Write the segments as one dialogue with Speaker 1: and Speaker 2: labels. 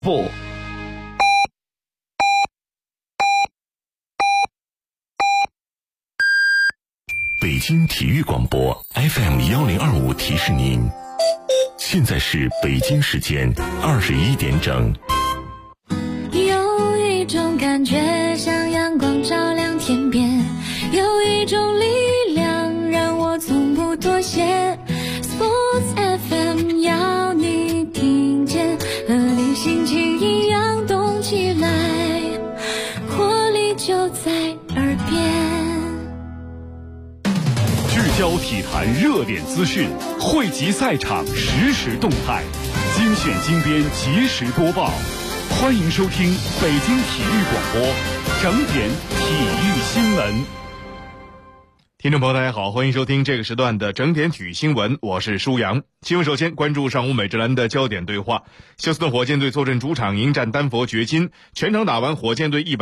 Speaker 1: 不。
Speaker 2: 北京体育广播 FM1025提示您，现在是北京时间21点整。
Speaker 3: 有一种感觉像阳光照亮天边，有一种力量让我从不妥协。Sports FM 要你听见，和你心情一样动起来，活力就在耳边。
Speaker 4: 聚焦体坛热点资讯，汇集赛场实时动态，精选精编及时播报。欢迎收听北京体育广播整点体育新闻。
Speaker 5: 听众朋友大家好，欢迎收听这个时段的整点体育新闻，我是舒阳。新闻首先关注上午美职篮的焦点对话。休斯顿火箭队坐镇主场迎战丹佛掘金，全场打完，火箭队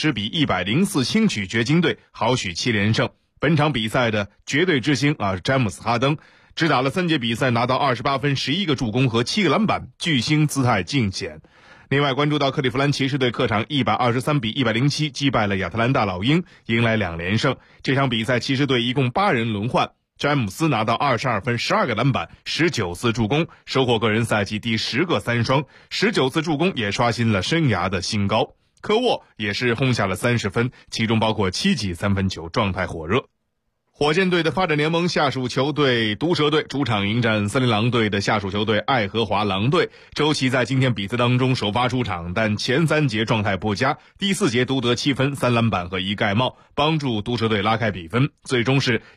Speaker 5: 130-104轻取掘金队，豪取7连胜。本场比赛的绝对之星詹姆斯哈登只打了3节比赛，拿到28分、11个助攻和7个篮板，巨星姿态尽显。另外关注到克利夫兰骑士队客场123-107击败了亚特兰大老鹰，迎来2连胜。这场比赛骑士队一共8人轮换，詹姆斯拿到22分、12个篮板、19次助攻，收获个人赛季第10个3双，19次助攻也刷新了生涯的新高。科沃也是轰下了30分，其中包括7记3分球，状态火热。火箭队的发展联盟下属球队毒蛇队主场迎战森林狼队的下属球队爱荷华狼队。周琦在今天比赛当中首发出场，但前3节状态不佳，第4节独得7分、3篮板和1盖帽，帮助毒蛇队拉开比分，最终是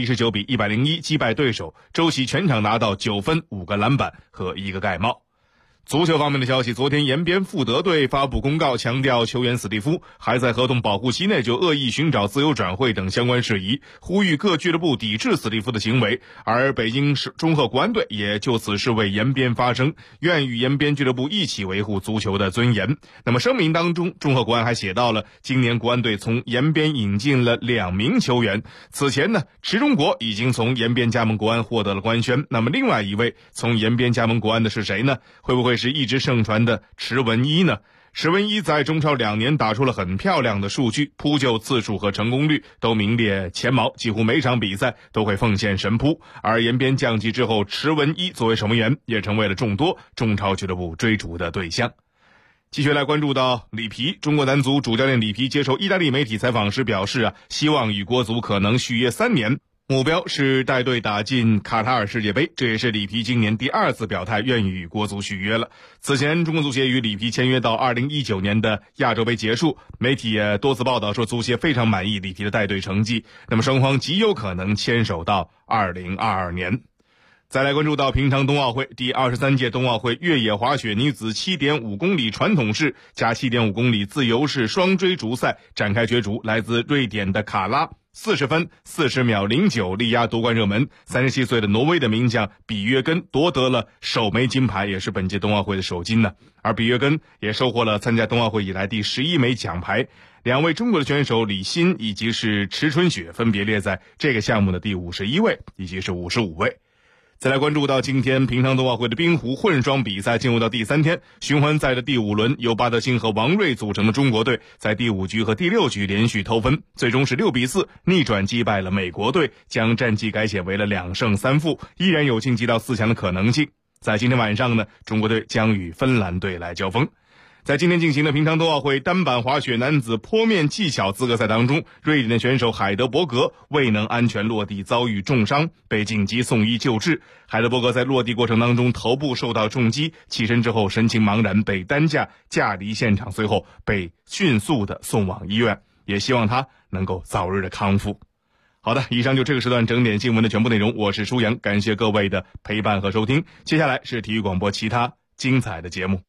Speaker 5: 119-101击败对手。周琦全场拿到9分、5个篮板和1个盖帽。足球方面的消息，昨天延边富德队发布公告，强调球员史蒂夫还在合同保护期内就恶意寻找自由转会等相关事宜，呼吁各俱乐部抵制史蒂夫的行为。而北京市中赫国安队也就此事为延边发声，愿与延边俱乐部一起维护足球的尊严。那么声明当中，中赫国安还写到了今年国安队从延边引进了2名球员。此前呢，池忠国已经从延边加盟国安获得了官宣，那么另外一位从延边加盟国安的是谁呢？会不会是一直盛传的池文一呢？池文一在中超2年打出了很漂亮的数据，扑救次数和成功率都名列前茅，几乎每场比赛都会奉献神扑。而延边降级之后，池文一作为守门员也成为了众多中超俱乐部追逐的对象。继续来关注到里皮，中国男足主教练里皮接受意大利媒体采访时表示希望与国足可能续约3年，目标是带队打进卡塔尔世界杯，这也是里皮今年第2次表态愿意与国足续约了。此前中国足协与里皮签约到2019年的亚洲杯结束，媒体也多次报道说足协非常满意里皮的带队成绩，那么双方极有可能牵手到2022年。再来关注到平昌冬奥会，第23届冬奥会越野滑雪女子 7.5 公里传统式加 7.5 公里自由式双追逐赛展开角逐，来自瑞典的卡拉40分40秒09力压夺冠热门37岁的挪威的名将比约根夺得了首枚金牌，也是本届冬奥会的首金呢。而比约根也收获了参加冬奥会以来第11枚奖牌。2位中国的选手李欣以及是池春雪分别列在这个项目的第51位以及是55位。再来关注到今天平昌冬奥会的冰壶混双比赛进入到第3天，循环赛的第5轮，由巴德兴和王睿组成的中国队在第5局和第6局连续偷分，最终是6-4逆转击败了美国队，将战绩改写为了2胜3负，依然有晋级到4强的可能性。在今天晚上呢，中国队将与芬兰队来交锋。在今天进行的平昌冬奥会单板滑雪男子坡面技巧资格赛当中，瑞典的选手海德伯格未能安全落地，遭遇重伤，被紧急送医救治。海德伯格在落地过程当中头部受到重击，起身之后神情茫然，被担架架离现场，随后被迅速的送往医院，也希望他能够早日的康复。好的，以上就这个时段整点新闻的全部内容，我是舒阳，感谢各位的陪伴和收听。接下来是体育广播其他精彩的节目。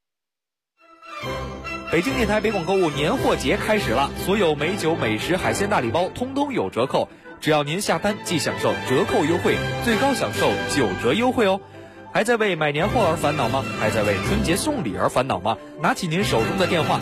Speaker 1: 北京电台北广购物年货节开始了，所有美酒、美食、海鲜大礼包通通有折扣，只要您下单即享受折扣优惠，最高享受9折优惠哦。还在为买年货而烦恼吗？还在为春节送礼而烦恼吗？拿起您手中的电话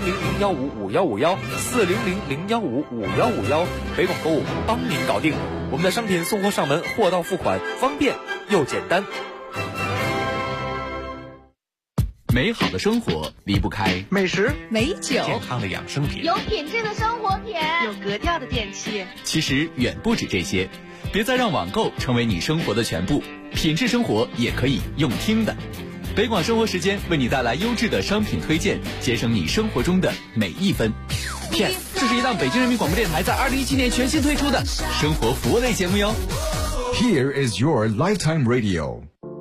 Speaker 1: 400-015-5151，400-015-5151，北广购物帮您搞定。我们的商品送货上门，货到付款，方便又简单。
Speaker 6: 美好的生活离不开
Speaker 7: 美食、
Speaker 8: 美酒、
Speaker 1: 健康的养生品，
Speaker 9: 有品质的生活品，
Speaker 8: 有格调的电器。
Speaker 6: 其实远不止这些，别再让网购成为你生活的全部，品质生活也可以用听的。北广生活时间为你带来优质的商品推荐，节省你生活中的每一分。PS， 这是一档北京人民广播电台在2017年全新推出的生活服务类节目哟。
Speaker 10: Here is your lifetime radio。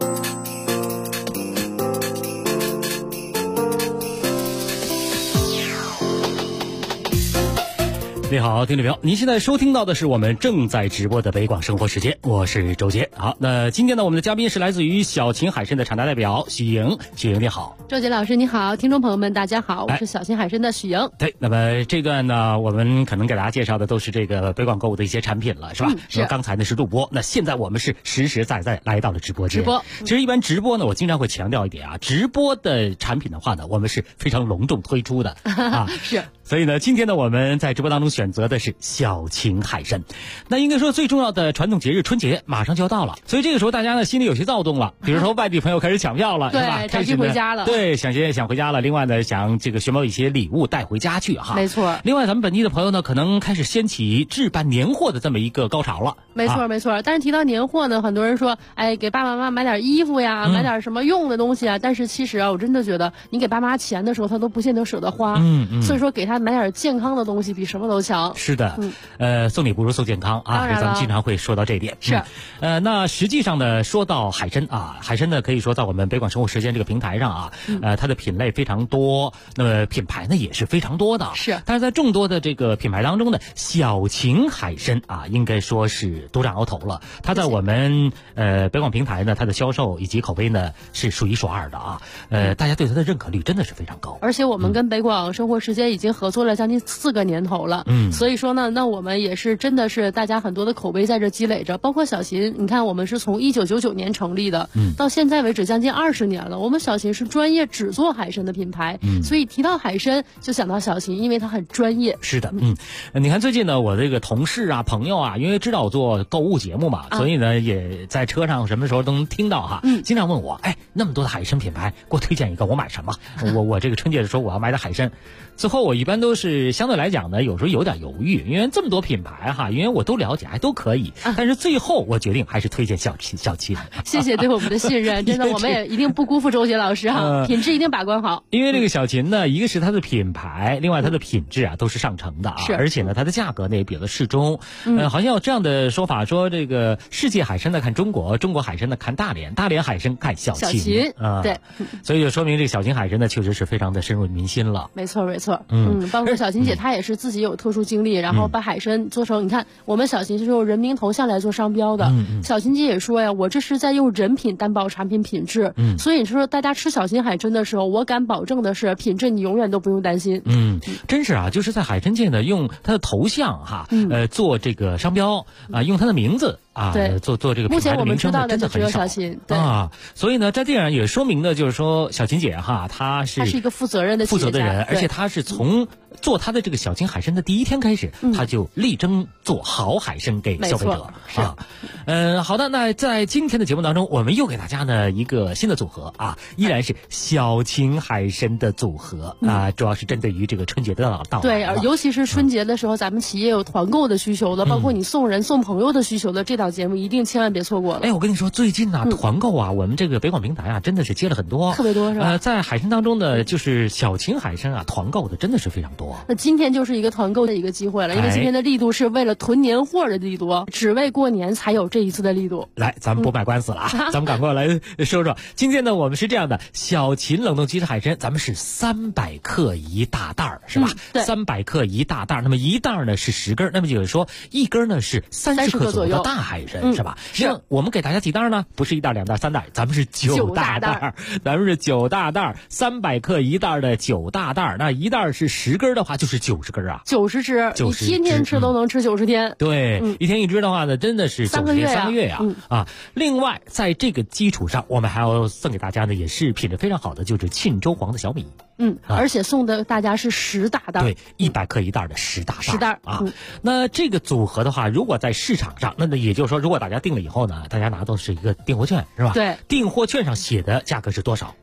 Speaker 11: 你好，听众朋友，您现在收听到的是我们正在直播的北广生活时间，我是周杰。好，那今天呢，我们的嘉宾是来自于小秦海参的厂家代表许莹。许莹你好。
Speaker 12: 周杰老师你好，听众朋友们大家好，我是小秦海参的许莹。
Speaker 11: 对，那么这段呢，我们可能给大家介绍的都是这个北广购物的一些产品了，是吧？
Speaker 12: 是。
Speaker 11: 刚才呢是录播，那现在我们是实实在在来到了直播间。
Speaker 12: 直播。
Speaker 11: 其实一般直播呢，我经常会强调一点啊，直播的产品的话呢，我们是非常隆重推出的啊。
Speaker 12: 是。
Speaker 11: 所以呢，今天呢，我们在直播当中选择的是小秦海参。那应该说最重要的传统节日春节马上就要到了，所以这个时候大家呢心里有些躁动了，比如说外地朋友开始抢票了，是吧？
Speaker 12: 对，着急回家了。
Speaker 11: 对，想回家了。另外呢，想这个寻找一些礼物带回家去哈。
Speaker 12: 没错。
Speaker 11: 另外，咱们本地的朋友呢，可能开始掀起置办年货的这么一个高潮了。
Speaker 12: 没错，没错。但是提到年货呢，很多人说，哎，给爸爸妈妈买点衣服呀，买点什么用的东西啊。但是其实啊，我真的觉得，你给爸妈钱的时候，他都不见得舍得花。所以说，给他买点健康的东西比什么都强。
Speaker 11: 是的，送礼不如送健康啊，咱们经常会说到这一点。
Speaker 12: 是，
Speaker 11: 那实际上呢，说到海参啊，海参呢可以说在我们北广生活时间这个平台上啊，它的品类非常多，那么品牌呢也是非常多的。
Speaker 12: 是，
Speaker 11: 但是在众多的这个品牌当中呢，小秦海参啊，应该说是独占鳌头了。它在我们北广平台呢，它的销售以及口碑呢是数一数二的啊。大家对它的认可率真的是非常高。
Speaker 12: 而且我们跟北广生活时间已经合作了将近4个年头了。所以说呢，那我们也是真的是大家很多的口碑在这积累着，包括小秦，你看我们是从1999年成立的，到现在为止将近20年了。我们小秦是专业只做海参的品牌，所以提到海参就想到小秦，因为它很专业。
Speaker 11: 是的，你看最近呢，我这个同事啊、朋友啊，因为知道我做购物节目嘛，所以呢也在车上什么时候都能听到哈，经常问我，哎，那么多的海参品牌，给我推荐一个，我买什么？我这个春节的时候我要买点海参。最后我一般都是相对来讲呢，有时候有点犹豫，因为这么多品牌哈，因为我都了解，还都可以，但是最后我决定还是推荐小秦。
Speaker 12: 谢谢对我们的信任，真的我们也一定不辜负周杰老师哈，品质一定把关好。
Speaker 11: 因为这个小秦呢，一个是它的品牌，另外它的品质啊都是上乘的啊，而且呢它的价格呢也比较的适中。好像有这样的说法，说这个世界海参呢看中国，中国海参呢看大连，大连海参看小秦啊。
Speaker 12: 对，
Speaker 11: 所以就说明这个小秦海参呢确实是非常的深入民心了。
Speaker 12: 没错没错。包括小秦姐她也是自己有特殊经历，然后把海参做成，你看我们小秦是用人名头像来做商标的。小秦姐也说呀，我这是在用人品担保产品品质。所以你说大家吃小秦海参的时候，我敢保证的是品质你永远都不用担心。
Speaker 11: 真是啊，就是在海参界呢，用它的头像哈，做这个商标啊，用它的名字啊，做这个品牌的名称呢，真的很少啊。所以呢，在这样也说明呢，就是说小秦姐哈，她是
Speaker 12: 一个负责任的
Speaker 11: 人，而且她是从做她的这个小秦海参的第一天开始，她就力争做好海参给消费者啊。好的，那在今天的节目当中，我们又给大家呢一个新的组合啊，依然是小秦海参的组合啊，主要是针对于这个春节的到来。
Speaker 12: 对，尤其是春节的时候，咱们企业有团购的需求的，包括你送人送朋友的需求的，这档节目一定千万别错过了。
Speaker 11: 哎，我跟你说，最近呢团购啊，我们这个北广平台啊，真的是接了很多，
Speaker 12: 特别多是吧？
Speaker 11: 在海参当中呢，就是小秦海参啊，团购的真的是非常多。
Speaker 12: 那今天就是一个团购的一个机会了，因为今天的力度是为了囤年货的力度，只为过年才有这一次的力度。
Speaker 11: 来，咱们不卖官司了啊，咱们赶快来说说。今天呢，我们是这样的，小秦冷冻鸡翅海参，咱们是300克一大袋儿，是吧？300克一大袋儿，那么一袋儿呢是10根，那么就是说一根呢是30克左右的大海参，是吧？是。我们给大家几袋呢？不是1袋、2袋、3袋，咱们是9大袋，咱们是9大袋，300克一袋的9大袋，那一袋是10根的话，就是90根啊
Speaker 12: ，90只，你天天吃都能吃90天。
Speaker 11: 对，一天一只的话呢，真的是3个月呀啊！另外，在这个基础上，我们还要送给大家呢，也是品质非常好的，就是沁州黄的小米。
Speaker 12: 而且送的大家是10大袋，
Speaker 11: 对，100克一袋的10大
Speaker 12: 袋
Speaker 11: 啊。那这个组合的话，如果在市场上，那也就是说，如果大家订了以后呢，大家拿到是一个订货券，是吧？
Speaker 12: 对，
Speaker 11: 订货券上写的价格是多少？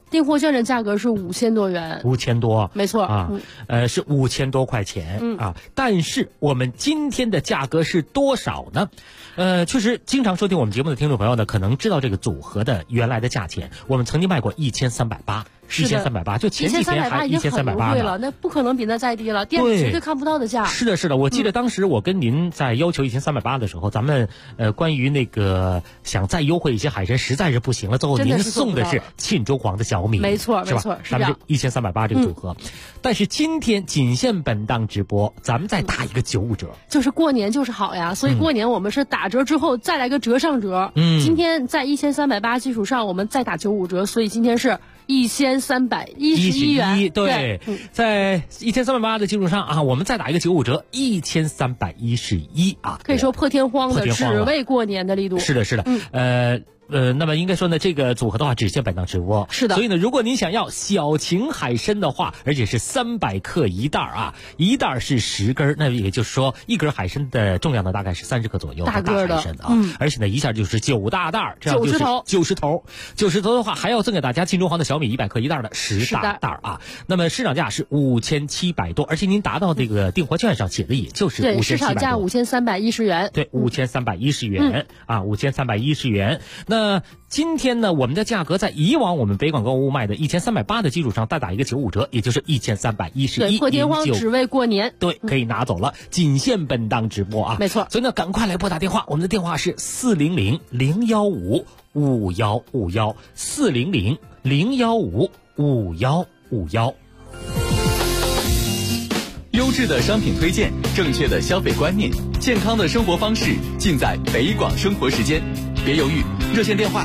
Speaker 12: 订货券的价格是5000多元
Speaker 11: ，5000多，
Speaker 12: 没错
Speaker 11: 啊，是5000多块钱啊。但是我们今天的价格是多少呢？确实，经常收听我们节目的听众朋友呢，可能知道这个组合的原来的价钱。我们曾经卖过1380，1380，就前几天还1380
Speaker 12: 了，那不可能比那再低了，店里绝对看不到的价。
Speaker 11: 是的，是的，我记得当时我跟您在要求1380的时候，咱们关于那个想再优惠一些海参，实在是不行了，最后您送的是沁州黄的小米，
Speaker 12: 没错，
Speaker 11: 是吧？
Speaker 12: 没错，
Speaker 11: 咱们这1380这个组合，但是今天仅限本档直播，咱们再打一个95折，
Speaker 12: 就是过年就是好呀，所以过年我们是打折之后再来个折上折。今天在1380基础上，我们再打95折，所以今天是1311元。
Speaker 11: 对，在1380的基础上啊，我们再打一个95折，1311啊，
Speaker 12: 可以说破天荒的，只为过年的力度。
Speaker 11: 是的，是的，那么应该说呢，这个组合的话只限本档直播。
Speaker 12: 是的。
Speaker 11: 所以呢，如果您想要小秦海参的话，而且是300克一袋啊，一袋是10根，那也就是说一根海参的重量呢大概是30克左右，
Speaker 12: 大个的
Speaker 11: 海参啊。而且呢，一下就是9大袋，这样就是90头。90头的话，还要赠给大家沁州黄的小米100克一袋的10大袋啊。那么市场价是5700多，而且您达到这个订货券上写的也就是5700多。
Speaker 12: 对，市场价5310元。
Speaker 11: 对，5310元啊，5310元。那今天呢，我们的价格在以往我们北广购物卖的1380的基础上再打一个95折，也就是1311。
Speaker 12: 对，破天荒只为过年。
Speaker 11: 对，可以拿走了，仅限本档直播啊。
Speaker 12: 没错。
Speaker 11: 所以呢，赶快来拨打电话，我们的电话是400-015-5151，400-015-5151。
Speaker 6: 优质的商品推荐，正确的消费观念，健康的生活方式，尽在北广生活时间。别犹豫，热线电话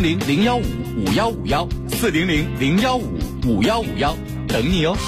Speaker 6: 400-015-5151，400-015-5151，等你哦。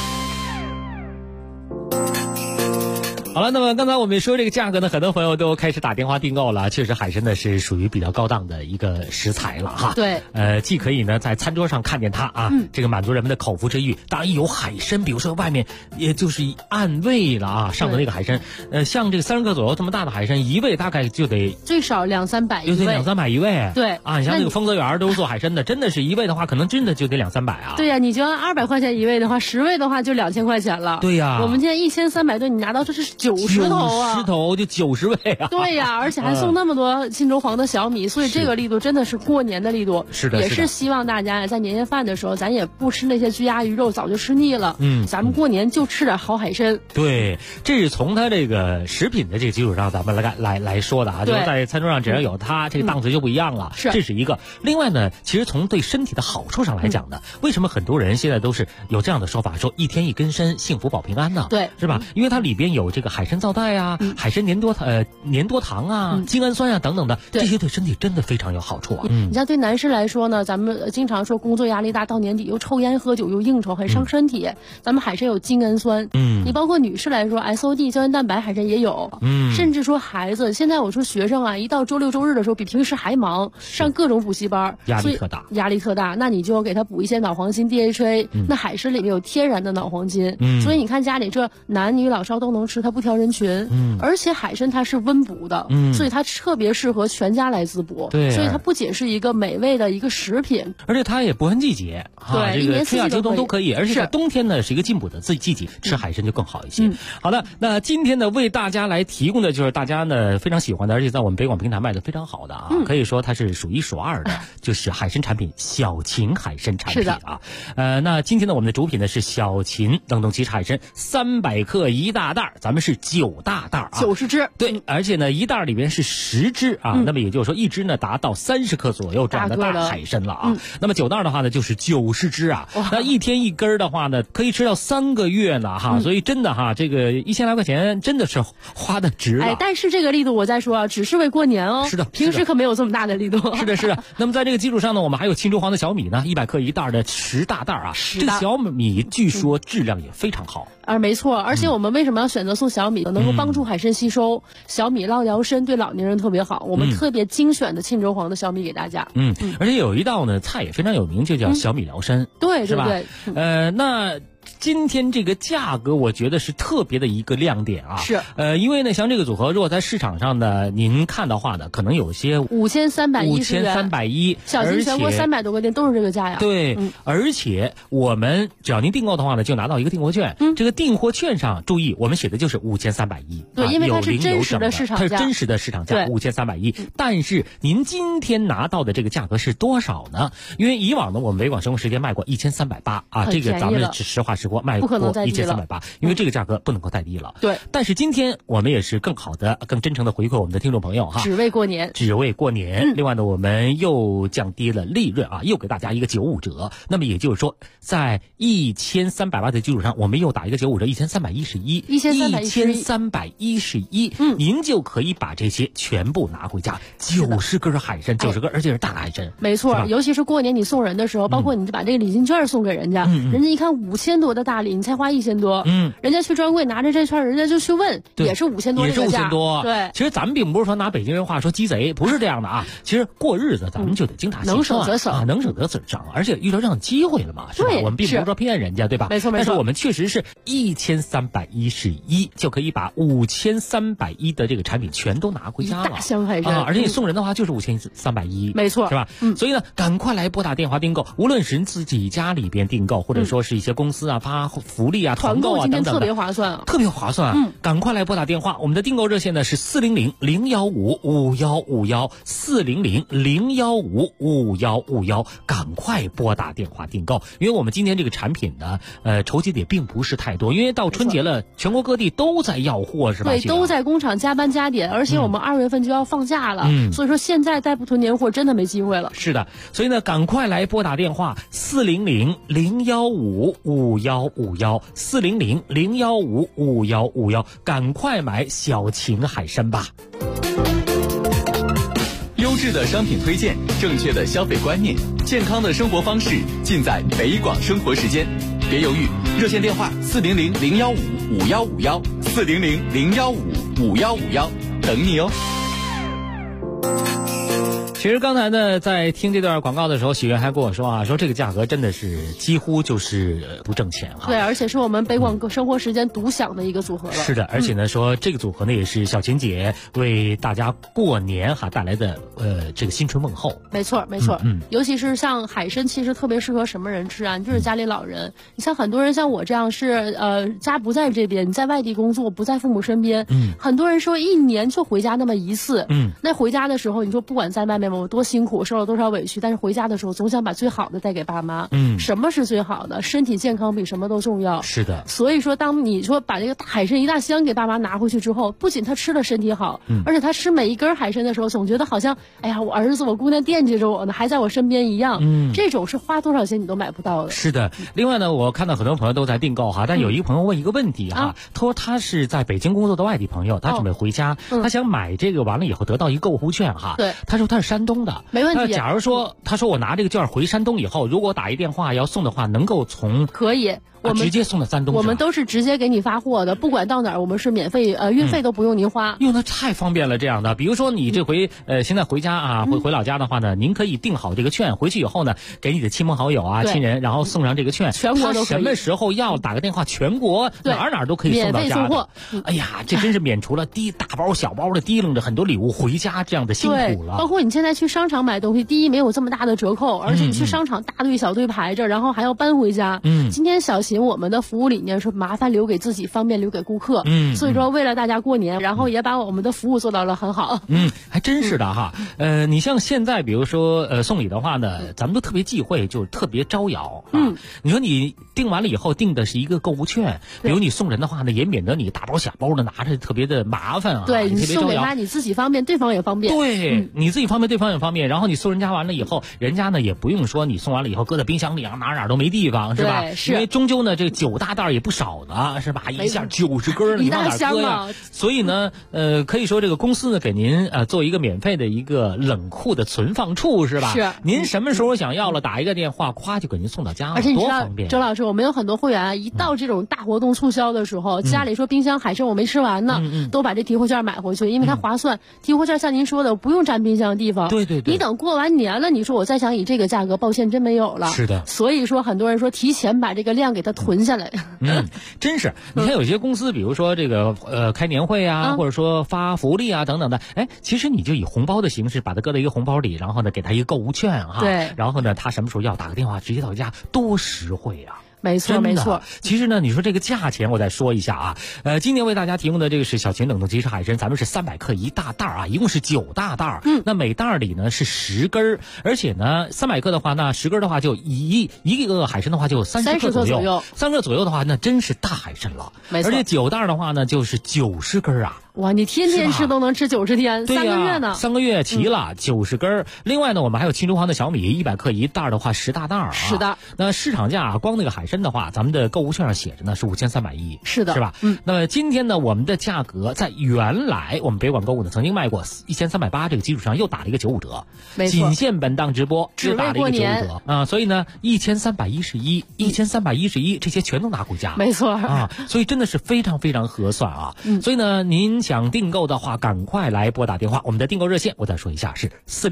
Speaker 11: 好了，那么刚才我们说这个价格呢，很多朋友都开始打电话订购了。确实，海参呢是属于比较高档的一个食材了哈。
Speaker 12: 对。
Speaker 11: 既可以呢在餐桌上看见它啊，这个满足人们的口腹之欲。当然有海参，比如说外面也就是按位了啊，上的那个海参，像这个30克左右这么大的海参，一位大概就得
Speaker 12: 最少200-300一位。
Speaker 11: 就得200-300一位。
Speaker 12: 对。
Speaker 11: 啊，你像那个丰泽园都是做海参的，真的是一位的话，可能真的就得200-300啊。
Speaker 12: 对呀，你就按200块钱一位的话，10位的话就2000块钱了。
Speaker 11: 对呀。
Speaker 12: 我们现在1300多，你拿到这是90头啊
Speaker 11: ，90头就90位啊！
Speaker 12: 对呀，而且还送那么多沁州黄的小米，所以这个力度真的是过年的力度。
Speaker 11: 是的，
Speaker 12: 也是希望大家在年夜饭的时候，咱也不吃那些鸡鸭鱼肉，早就吃腻了。咱们过年就吃点好海参。
Speaker 11: 对，这是从它这个食品的这个基础上，咱们来说的啊，就是在餐桌上只要有它，这个档次就不一样了。
Speaker 12: 是，
Speaker 11: 这是一个。另外呢，其实从对身体的好处上来讲呢，为什么很多人现在都是有这样的说法，说1天1根参，幸福保平安呢？
Speaker 12: 对，
Speaker 11: 是吧？因为它里边有这个海参皂苷啊，海参粘多糖啊，精氨酸啊等等的，这些对身体真的非常有好处啊。
Speaker 12: 你像对男士来说呢，咱们经常说工作压力大，到年底又抽烟喝酒又应酬，很伤身体。咱们海参有精氨酸，你包括女士来说 SOD 胶原蛋白海参也有，甚至说孩子，现在我说学生啊，一到周六周日的时候比平时还忙，上各种补习班，
Speaker 11: 压力
Speaker 12: 特大，那你就给他补一些脑黄金 DHA，那海参里面有天然的脑黄金，所以你看家里这男女老少都能吃，它不挑人群，而且海参它是温补的，所以它特别适合全家来滋补。
Speaker 11: 对，
Speaker 12: 所以它不仅是一个美味的一个食品，
Speaker 11: 而且它也不分季节，
Speaker 12: 对，
Speaker 11: 这个春夏秋冬都可以。而且在冬天呢是一个进补的季节，吃海参就更好一些。好的，那今天呢为大家来提供的就是大家呢非常喜欢的，而且在我们北广平台卖的非常好的啊，可以说它是数1数2的，就是海参产品小秦海参产品啊。那今天呢我们的主品呢是小秦冷冻鸡翅海参300克一大袋，咱们是9大袋啊
Speaker 12: ，90只。
Speaker 11: 对，而且呢一袋里边是10只啊，那么也就是说一只呢达到30克左右这样的大海参了啊。那么9袋的话呢就是90只啊，那1天1根的话呢可以吃到3个月呢哈，所以真的哈，这个1000来块钱真的是花的值了。
Speaker 12: 但是这个力度我再说啊，只是为过年哦。
Speaker 11: 是的，
Speaker 12: 平时可没有这么大的力度。
Speaker 11: 是的，是的。那么在这个基础上呢，我们还有沁州黄的小米呢，100克一袋的10大袋啊。这个小米据说质量也非常好。
Speaker 12: 没错，而且我们为什么要选择送小米呢？能够帮助海参吸收，小米捞疗身，对老年人特别好。我们特别精选的沁州黄的小米给大家。
Speaker 11: 而且有一道呢菜也非常有名，就叫小米疗身。
Speaker 12: 对，
Speaker 11: 是吧？那今天这个价格，我觉得是特别的一个亮点啊。
Speaker 12: 是，
Speaker 11: 因为呢，像这个组合，如果在市场上呢，您看的话呢，可能有些
Speaker 12: 5310，小型全国300多个店都是这个价呀。
Speaker 11: 对，而且我们只要您订购的话呢，就拿到一个订货券。这个订货券上注意，我们写的就是5310。
Speaker 12: 对，因为它是真实的市场价，
Speaker 11: 它是真实的市场价5310。但是您今天拿到的这个价格是多少呢？因为以往呢，我们北广生活时间卖过1380啊，这个咱们实话实说卖过1380，因为这个价格不能够再低了。
Speaker 12: 对，
Speaker 11: 但是今天我们也是更好的、更真诚的回馈我们的听众朋友哈，
Speaker 12: 只为过年。
Speaker 11: 另外呢，我们又降低了利润啊，又给大家一个95折。那么也就是说，在1380的基础上，我们又打一个95折，1311，您就可以把这些全部拿回家，90根海参，90根，而且是大海参。
Speaker 12: 没错，尤其是过年你送人的时候，包括你把这个礼金券送给人家，人家一看5000多的大礼，你才花1000多，人家去专柜拿着这券，人家就去问，也是5000多，
Speaker 11: 也是5000多。
Speaker 12: 对，
Speaker 11: 其实咱们并不是说拿北京人话说鸡贼，不是这样的啊。其实过日子咱们就得精打细算，
Speaker 12: 能省则省
Speaker 11: 啊，能省则省，而且遇到这样的机会了嘛，是吧？我们并不是说骗人家，对吧？
Speaker 12: 没错。
Speaker 11: 但是我们确实是1311就可以把5310的这个产品全都拿回家了，
Speaker 12: 大箱海参，
Speaker 11: 而且你送人的话就是5310，
Speaker 12: 没错，
Speaker 11: 是吧？所以呢，赶快来拨打电话订购，无论是自己家里边订购，或者说是一些公司啊发福利啊、团购啊等等的，
Speaker 12: 特别划算啊，
Speaker 11: 特别划算啊！赶快来拨打电话，我们的订购热线呢是400-015-5151，400-015-5151，赶快拨打电话订购，因为我们今天这个产品呢，筹集的也并不是太多，因为到春节了，全国各地都在要货，是吧？
Speaker 12: 对，都在工厂加班加点，而且我们2月份就要放假了，所以说现在再不囤年货，真的没机会了。
Speaker 11: 是的，所以呢，赶快来拨打电话400-015-5151，400-015-5151，赶快买小秦海参吧。
Speaker 6: 优质的商品推荐，正确的消费观念，健康的生活方式，尽在北广生活时间。别犹豫，热线电话400-015-5151，400-015-5151，等你哦。
Speaker 11: 其实刚才呢，在听这段广告的时候，喜悦还跟我说啊，说这个价格真的是几乎就是不挣钱哈。
Speaker 12: 对，而且是我们北广生活时间独享的一个组合了。
Speaker 11: 是的，而且呢，说这个组合呢也是小秦姐为大家过年哈带来的这个新春问候。
Speaker 12: 没错，尤其是像海参，其实特别适合什么人吃啊？你就是家里老人，你像很多人像我这样是家不在这边，你在外地工作，不在父母身边，很多人说一年就回家那么一次，那回家的时候，你说不管在外面我多辛苦，受了多少委屈，但是回家的时候总想把最好的带给爸妈。什么是最好的？身体健康比什么都重要。
Speaker 11: 是的。
Speaker 12: 所以说，当你说把这个大海参一大箱给爸妈拿回去之后，不仅他吃了身体好，而且他吃每一根海参的时候，总觉得好像，哎呀，我儿子我姑娘惦记着我呢，还在我身边一样。这种是花多少钱你都买不到的。
Speaker 11: 是的。另外呢，我看到很多朋友都在订购哈，但有一个朋友问一个问题哈，他说他是在北京工作的外地朋友，他准备回家，他想买这个完了以后得到一个购物券哈。
Speaker 12: 对。
Speaker 11: 他说他是山东的，
Speaker 12: 没问题。
Speaker 11: 假如说他说我拿这个券回山东以后，如果我打一电话要送的话，能够从
Speaker 12: 可以。我们
Speaker 11: 直接送到山东，
Speaker 12: 我们都是直接给你发货的，不管到哪儿，我们是免费，运费都不用您花。
Speaker 11: 哟，那太方便了，这样的。比如说你这回现在回家啊，回老家的话呢，您可以订好这个券，回去以后呢，给你的亲朋好友啊、亲人，然后送上这个券，
Speaker 12: 全国都可以。
Speaker 11: 什么时候要打个电话，全国哪都可以送到家的。免费送货。哎呀，这真是免除了大包小包的提楞着很多礼物回家这样的辛苦了。
Speaker 12: 包括你现在去商场买东西，第一没有这么大的折扣，而且你去商场大队小队排着，然后还要搬回家。今天小秦我们的服务理念是麻烦留给自己，方便留给顾客。所以说为了大家过年，然后也把我们的服务做到了很好。
Speaker 11: 还真是的哈。你像现在比如说送礼的话呢，咱们都特别忌讳，就是特别招摇啊。你说你订完了以后订的是一个购物券，比如你送人的话呢，也免得你大包小包的拿着特别的麻烦啊。
Speaker 12: 对，你
Speaker 11: 送
Speaker 12: 给他你自己方便，对方也方便。
Speaker 11: 对，你自己方便，对方也方便。然后你送人家完了以后，人家呢也不用说你送完了以后搁在冰箱里啊，哪都没地方，是吧？
Speaker 12: 是。
Speaker 11: 因为终究呢这个9大袋也不少呢，是吧？一下90根你往哪搁呀？所以呢，可以说这个公司呢给您做一个免费的一个冷库的存放处，是吧？
Speaker 12: 是。
Speaker 11: 您什么时候想要了，打一个电话，咵就给您送到家了，
Speaker 12: 而且你知道，
Speaker 11: 多方便。
Speaker 12: 周老师，我们有很多会员一到这种大活动促销的时候，家里说冰箱海参我没吃完呢，都把这提货券买回去，因为它划算。提货券像您说的，不用占冰箱的地方。
Speaker 11: 对。
Speaker 12: 你等过完年了，你说我再想以这个价格，抱歉真没有了。
Speaker 11: 是的。
Speaker 12: 所以说很多人说提前把这个量给它它囤下来。
Speaker 11: 真是，你看有些公司，比如说这个开年会啊，或者说发福利啊等等的，其实你就以红包的形式把它搁在一个红包里，然后呢给他一个购物券哈，
Speaker 12: 对，
Speaker 11: 然后呢他什么时候要打个电话直接到家，多实惠啊。
Speaker 12: 没错没错。
Speaker 11: 其实呢，你说这个价钱我再说一下啊，今年为大家提供的这个是小秦冷冻即食海参，咱们是300克一大袋啊，一共是9大袋。那每袋里呢是10根，而且呢300克的话，那10根的话就一个海参的话就30克左右，30克左右的话那真是大海参了。
Speaker 12: 没错。
Speaker 11: 而且9袋的话呢就是90根啊。
Speaker 12: 哇，你天天吃都能吃90天，3个月呢
Speaker 11: ？3个月齐了，90根。另外呢，我们还有青州黄的小米100克一袋的话10大袋啊。
Speaker 12: 是的。
Speaker 11: 那市场价光那个海参的话，咱们的购物券上写着呢是5310。
Speaker 12: 是的，
Speaker 11: 是吧？那么今天呢，我们的价格在原来我们北广购物呢曾经卖过1380这个基础上又打了一个95折，
Speaker 12: 没错。
Speaker 11: 仅限本档直播
Speaker 12: 又
Speaker 11: 打了一个95折啊，所以呢1311这些全都拿回家。
Speaker 12: 没错
Speaker 11: 啊，所以真的是非常非常合算啊。所以呢，您想订购的话，赶快来拨打电话，我们的订购热线我再说一下是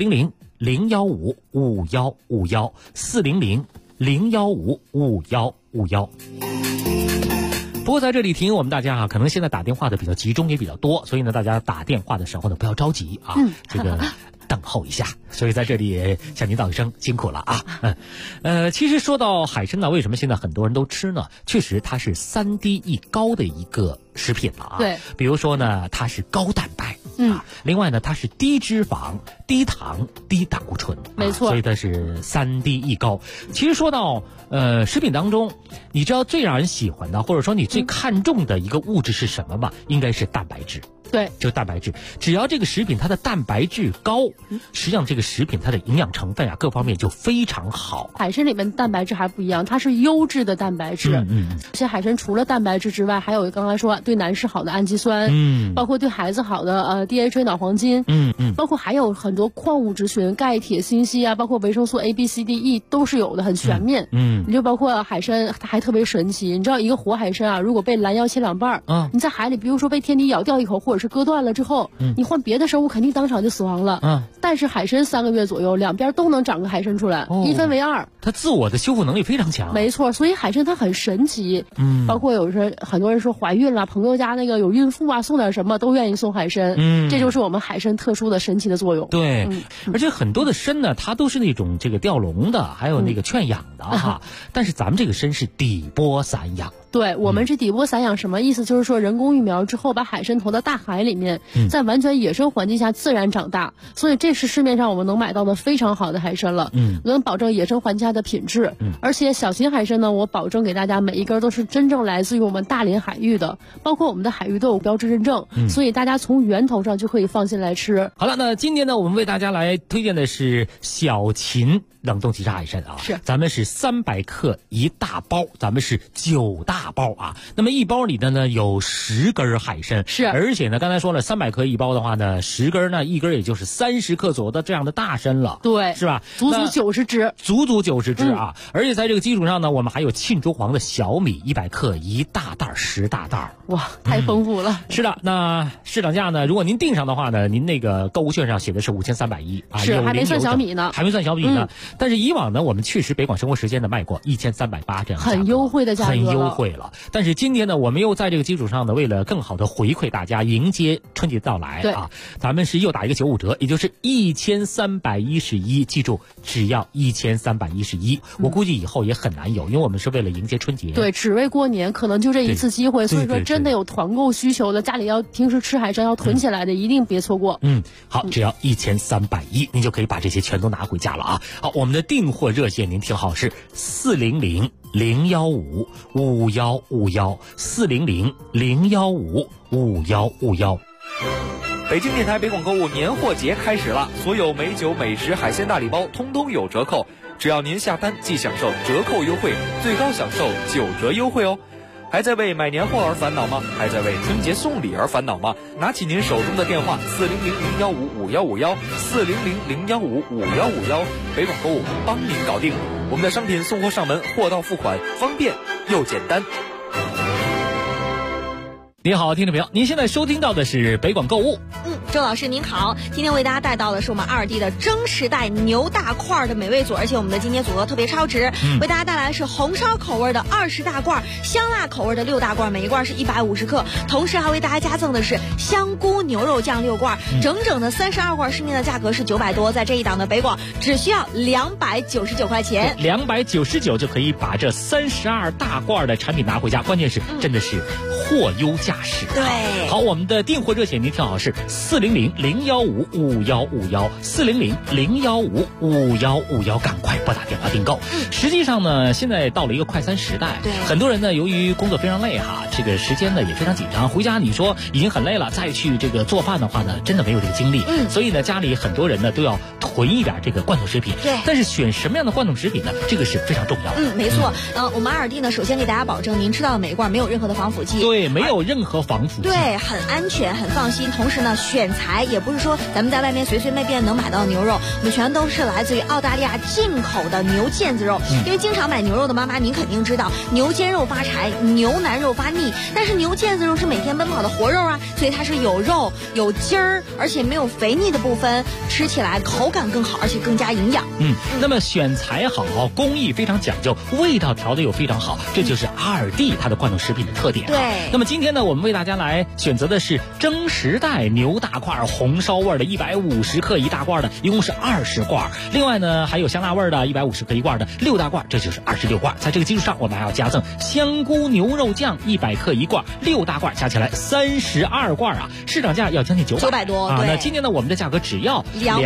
Speaker 11: 400-015-5151，400-015-5151。不过在这里提醒我们大家啊，可能现在打电话的比较集中也比较多，所以呢，大家打电话的时候呢不要着急啊，这个等候一下。所以在这里也向您道一声辛苦了啊。其实说到海参呢，为什么现在很多人都吃呢？确实它是3低1高的一个食品了啊。
Speaker 12: 对，
Speaker 11: 比如说呢，它是高蛋白，另外呢，它是低脂肪、低糖、低胆固醇，
Speaker 12: 没错，
Speaker 11: 所以它是3低1高。其实说到食品当中，你知道最让人喜欢的，或者说你最看重的一个物质是什么吗？应该是蛋白质。
Speaker 12: 对，
Speaker 11: 就蛋白质，只要这个食品它的蛋白质高，实际上这个食品它的营养成分啊各方面就非常好。
Speaker 12: 海参里面蛋白质还不一样，它是优质的蛋白质。这些海参除了蛋白质之外，还有刚才说对男士好的氨基酸，包括对孩子好的DHA 脑黄金，包括还有很多矿物质群，钙、铁、锌、硒啊，包括维生素 A、B、C、D、E 都是有的，很全面。你就包括海参，它还特别神奇。你知道一个活海参啊，如果被拦腰切2半，你在海里，比如说被天敌咬掉一口，或者是割断了之后，你换别的生物肯定当场就死亡了。但是海参3个月左右，两边都能长个海参出来，一分为2。
Speaker 11: 它自我的修复能力非常强。
Speaker 12: 没错，所以海参它很神奇。包括有时很多人说怀孕了，朋友家那个有孕妇啊，送点什么都愿意送海参。这就是我们海参特殊的神奇的作用。
Speaker 11: 对，而且很多的参呢，它都是那种这个吊笼的，还有那个圈养的哈。但是咱们这个参是底波散养。
Speaker 12: 对，我们是底波散养，什么意思？就是说人工育苗之后，把海参投到大海里面，在完全野生环境下自然长大，所以这是市面上我们能买到的非常好的海参了。能保证野生环境下的品质。而且小型海参呢，我保证给大家每一根都是真正来自于我们大连海域的，包括我们的海域都有标志认证，所以大家从源头上就可以放心来吃。
Speaker 11: 好了，那今天呢，我们为大家来推荐的是小秦冷冻即食海参啊，
Speaker 12: 是
Speaker 11: 咱们是300克一大包，咱们是9大包啊。那么一包里的呢有10根海参，
Speaker 12: 是，
Speaker 11: 而且呢刚才说了300克一包的话呢，10根呢一根也就是30克左右的这样的大参了，
Speaker 12: 对，
Speaker 11: 是吧？
Speaker 12: 足足90只，
Speaker 11: 足足90只啊！而且在这个基础上呢，我们还有沁州黄的小米100克一大袋10大袋，
Speaker 12: 哇，太丰富了。
Speaker 11: 是的，那市场价呢，如果您订上的话呢，您那个购物券上写的是5310啊，
Speaker 12: 是还没算小米呢，
Speaker 11: 还没算小米呢。但是以往呢，我们确实北广生活时间呢卖过1380这样，
Speaker 12: 很优惠的价格，
Speaker 11: 很优惠了。但是今天呢，我们又在这个基础上呢，为了更好的回馈大家，迎接春节到来啊，咱们是又打一个95折，也就是1311，记住，只要1311。我估计以后也很难有，因为我们是为了迎接春节，
Speaker 12: 对，只为过年，可能就这一次机会。所以说，真的有团购需求的，家里要平时吃海参要囤起来的，一定别错过。
Speaker 11: 好，只要1310，您就可以把这些全都拿回家了啊。好，我们的订货热线您听好，是400-015-5151，400-015-5151。
Speaker 1: 北京电台北广购物年货节开始了，所有美酒美食海鲜大礼包通通有折扣，只要您下单即享受折扣优惠，最高享受9折优惠哦。还在为买年货而烦恼吗？还在为春节送礼而烦恼吗？拿起您手中的电话400-015-5151，400-015-5151，北广购物帮您搞定。我们的商品送货上门，货到付款，方便又简单。
Speaker 11: 你好，听众朋友，您现在收听到的是北广购物。
Speaker 7: 周老师您好，今天为大家带到的是我们阿尔蒂的蒸时代牛大块的美味组，而且我们的今天组合特别超值，为大家带来的是红烧口味的20大罐，香辣口味的6大罐，每一罐是150克，同时还为大家加赠的是香菇牛肉酱6罐，整整的32罐，市面的价格是900多，在这一档的北广只需要299块钱
Speaker 11: ，299就可以把这32大罐的产品拿回家，关键是真的是货优价实。
Speaker 7: 对，
Speaker 11: 好，我们的订货热线您听好是400-015-5151，400-015-5151，赶快拨打电话订购。实际上呢，现在到了一个快餐时代，
Speaker 7: 对，
Speaker 11: 很多人呢由于工作非常累哈，这个时间呢也非常紧张，回家你说已经很累了，再去这个做饭的话呢，真的没有这个精力。所以呢，家里很多人呢都要囤一点这个罐头食品。
Speaker 7: 对，
Speaker 11: 但是选什么样的罐头食品呢？这个是非常重要的。
Speaker 7: 没错。我们阿尔蒂呢，首先给大家保证，您吃到的每一罐没有任何的防腐剂。
Speaker 11: 对，没有任何防腐剂。
Speaker 7: 对，很安全，很放心。同时呢，选材也不是说咱们在外面随随便便能买到牛肉，我们全都是来自于澳大利亚进口的牛腱子肉。因为经常买牛肉的妈妈，您肯定知道，牛肩肉发柴，牛腩肉发腻，但是牛腱子肉是每天奔跑的活肉啊，所以它是有肉有筋儿，而且没有肥腻的部分，吃起来口感更好，而且更加营养。
Speaker 11: 那么选材好，工艺非常讲究，味道调的又非常好，这就是阿尔蒂它的罐头食品的特点。
Speaker 7: 对。
Speaker 11: 那么今天呢，我们为大家来选择的是蒸时代牛大块红烧味的150克一大罐的，一共是20罐。另外呢，还有香辣味的150克一罐的6大罐，这就是26罐。在这个基础上，我们还要加赠香菇牛肉酱100克一罐，6大罐加起来32罐啊，市场价要将近900
Speaker 7: 多
Speaker 11: 啊。那今天呢，我们的价格只要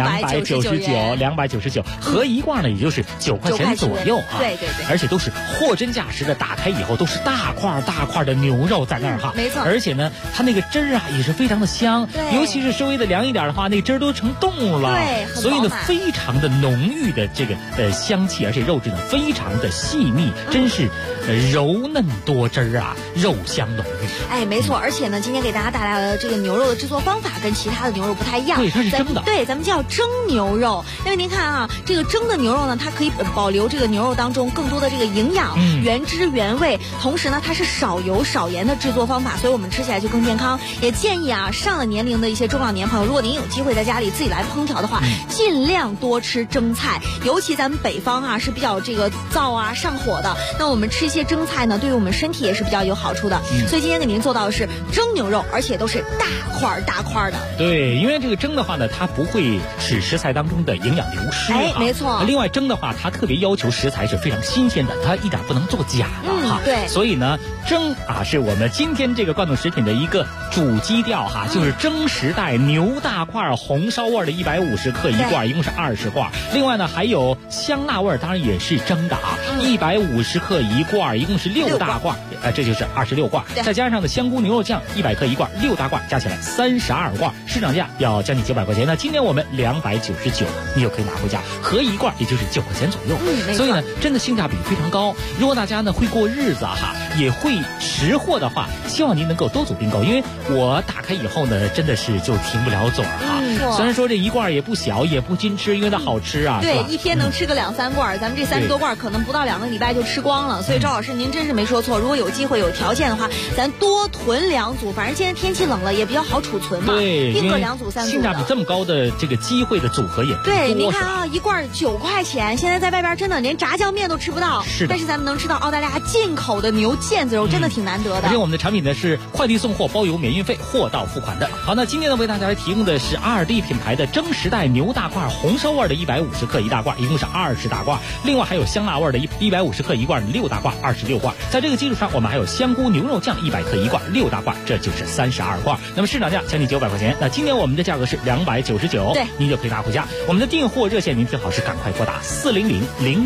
Speaker 11: 299，合一罐呢也就是9块钱左右啊。
Speaker 7: 对，
Speaker 11: 而且都是货真价实的，打开以后都是大块的牛肉在那儿哈。
Speaker 7: 没错。
Speaker 11: 而且呢，它那个汁儿啊也是非常的香，尤其是稍微的凉一点的话，那个汁儿都成冻了。
Speaker 7: 对，
Speaker 11: 所以呢，非常的浓郁的这个香气，而且肉质呢非常的细腻，真是柔嫩多汁儿啊，肉香浓郁。
Speaker 7: 没错。而且呢，今天给大家带来的这个牛肉的制作方法跟其他的牛肉不太一样。
Speaker 11: 对，它是蒸的。
Speaker 7: 对，咱们叫蒸牛肉。因为您看啊，这个蒸的牛肉呢，它可以保留这个牛肉当中更多的这个营养，原汁原味。同时呢，它是少油少盐的制作方法，所以我们吃起来就更健康。也建议啊，上了年龄的一些中老年朋友，如果您有机会在家里自己来烹调的话，尽量多吃蒸菜。尤其咱们北方啊是比较这个燥啊上火的，那我们吃一些蒸菜呢，对于我们身体也是比较有好处的。所以今天给您做到的是蒸牛肉，而且都是大块的。
Speaker 11: 对，因为这个蒸的话呢，它不会使食材当中的营养流失。
Speaker 7: 没错。
Speaker 11: 另外蒸的话，它特别要求食材是非常新鲜的，它一点不能做假的哈。
Speaker 7: 对。
Speaker 11: 所以呢，蒸啊是我们今天这个罐头食品的一个主基调哈，就是蒸时代牛大块红烧味的150克一罐，一共是20罐。另外呢，还有香辣味，当然也是蒸的啊，150克一罐，一共是6大罐，这就是26罐。再加上呢香菇牛肉酱100克一罐，6大罐加起来32罐，市场价要将近900块钱。那今天我们299，你就可以拿回家，合一罐也就是9块钱左右。所以呢，真的性价比非常高。如果大家呢会过日子哈，也会识货的话，希望您能够多组并购，因为我打开以后呢，真的是就停不了嘴哈。虽然说这一罐也不小，也不禁吃，因为它好吃啊。
Speaker 7: 对，一天能吃个2-3罐，咱们这30多罐可能不到2个礼拜就吃光了。所以赵老师您真是没说错，如果有机会有条件的话，咱多囤2组，反正现在天气冷了也比较好储存嘛。
Speaker 11: 对，
Speaker 7: 订个2组3组。
Speaker 11: 性价比这么高的这个机会的组合也
Speaker 7: 对，您看啊，一罐9块钱，现在在外边真的连炸酱面都吃不到。
Speaker 11: 是的。
Speaker 7: 但是咱们能吃到澳大利亚进口的牛腱子肉，真的挺难得的。
Speaker 11: 而且我们的产品呢是快递送货包邮免运费，货到付款的。好，那今天呢为大家来提供的是阿尔蒂品牌的蒸时代牛大块红烧味的150克一大罐，一共是20大罐。另外还有香辣味的150克一罐6大罐，26罐。在这个基础上，我们还有香菇牛肉酱100克一罐，6大罐，这就是32罐。那么市场价将近900块钱。那今年我们的价格是299，
Speaker 7: 对，
Speaker 11: 您就可以拿回家。我们的订货热线您听好是赶快拨打400-0